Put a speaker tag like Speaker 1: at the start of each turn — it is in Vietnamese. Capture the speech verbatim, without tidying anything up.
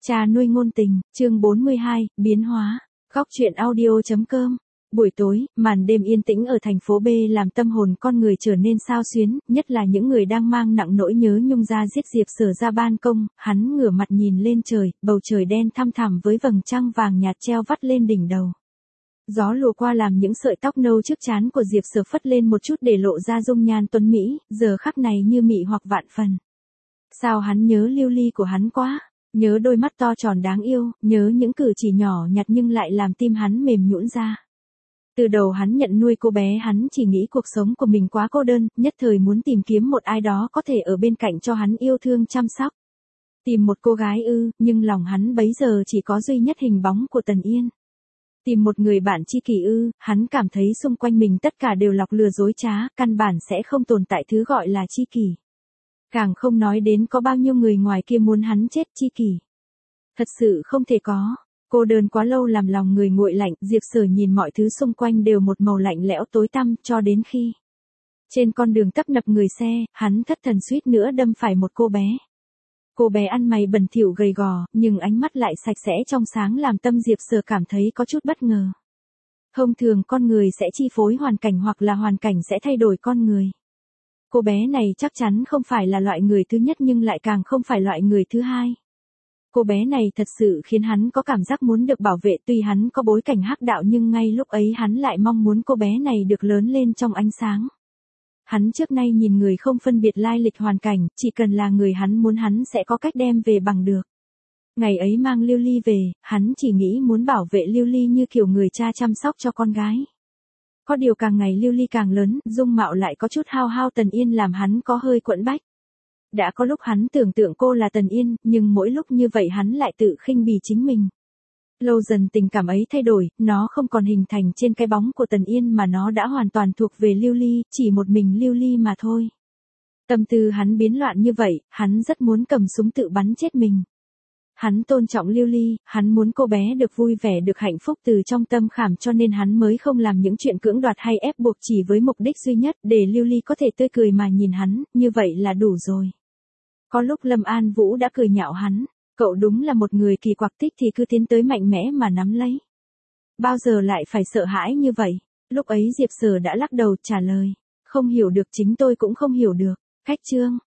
Speaker 1: Cha nuôi ngôn tình, chương bốn mươi hai, biến hóa. Góc truyện audio chấm com. Buổi tối, màn đêm yên tĩnh ở thành phố B làm tâm hồn con người trở nên xao xuyến, nhất là những người đang mang nặng nỗi nhớ nhung ra giết Diệp Sở ra ban công. Hắn ngửa mặt nhìn lên trời, bầu trời đen thăm thẳm với vầng trăng vàng nhạt treo vắt lên đỉnh đầu. Gió lùa qua làm những sợi tóc nâu trước trán của Diệp Sở phất lên một chút để lộ ra dung nhan tuấn mỹ, giờ khắc này như mị hoặc vạn phần. Sao hắn nhớ Lưu Ly của hắn quá. Nhớ đôi mắt to tròn đáng yêu, nhớ những cử chỉ nhỏ nhặt nhưng lại làm tim hắn mềm nhũn ra. Từ đầu hắn nhận nuôi cô bé, hắn chỉ nghĩ cuộc sống của mình quá cô đơn, nhất thời muốn tìm kiếm một ai đó có thể ở bên cạnh cho hắn yêu thương chăm sóc. Tìm một cô gái ư, nhưng lòng hắn bấy giờ chỉ có duy nhất hình bóng của Tần Yên. Tìm một người bạn tri kỷ ư, hắn cảm thấy xung quanh mình tất cả đều lọc lừa dối trá, căn bản sẽ không tồn tại thứ gọi là tri kỷ. Càng không nói đến có bao nhiêu người ngoài kia muốn hắn chết tri kỷ. Thật sự không thể có. Cô đơn quá lâu làm lòng người nguội lạnh, Diệp Sở nhìn mọi thứ xung quanh đều một màu lạnh lẽo tối tăm, cho đến khi trên con đường tấp nập người xe, hắn thất thần suýt nữa đâm phải một cô bé. Cô bé ăn mày bẩn thỉu gầy gò, nhưng ánh mắt lại sạch sẽ trong sáng làm tâm Diệp Sở cảm thấy có chút bất ngờ. Thông thường con người sẽ chi phối hoàn cảnh hoặc là hoàn cảnh sẽ thay đổi con người. Cô bé này chắc chắn không phải là loại người thứ nhất nhưng lại càng không phải loại người thứ hai. Cô bé này thật sự khiến hắn có cảm giác muốn được bảo vệ, tuy hắn có bối cảnh hắc đạo nhưng ngay lúc ấy hắn lại mong muốn cô bé này được lớn lên trong ánh sáng. Hắn trước nay nhìn người không phân biệt lai lịch hoàn cảnh, chỉ cần là người hắn muốn hắn sẽ có cách đem về bằng được. Ngày ấy mang Lưu Ly về, hắn chỉ nghĩ muốn bảo vệ Lưu Ly như kiểu người cha chăm sóc cho con gái. Có điều càng ngày Lưu Ly càng lớn, dung mạo lại có chút hao hao Tần Yên làm hắn có hơi quẫn bách. Đã có lúc hắn tưởng tượng cô là Tần Yên, nhưng mỗi lúc như vậy hắn lại tự khinh bỉ chính mình. Lâu dần tình cảm ấy thay đổi, nó không còn hình thành trên cái bóng của Tần Yên mà nó đã hoàn toàn thuộc về Lưu Ly, chỉ một mình Lưu Ly mà thôi. Tâm tư hắn biến loạn như vậy, hắn rất muốn cầm súng tự bắn chết mình. Hắn tôn trọng Lưu Ly, hắn muốn cô bé được vui vẻ được hạnh phúc từ trong tâm khảm cho nên hắn mới không làm những chuyện cưỡng đoạt hay ép buộc chỉ với mục đích duy nhất để Lưu Ly có thể tươi cười mà nhìn hắn, như vậy là đủ rồi. Có lúc Lâm An Vũ đã cười nhạo hắn, cậu đúng là một người kỳ quặc, thích thì cứ tiến tới mạnh mẽ mà nắm lấy. Bao giờ lại phải sợ hãi như vậy? Lúc ấy Diệp Sở đã lắc đầu trả lời, không hiểu được, chính tôi cũng không hiểu được. Khách chương.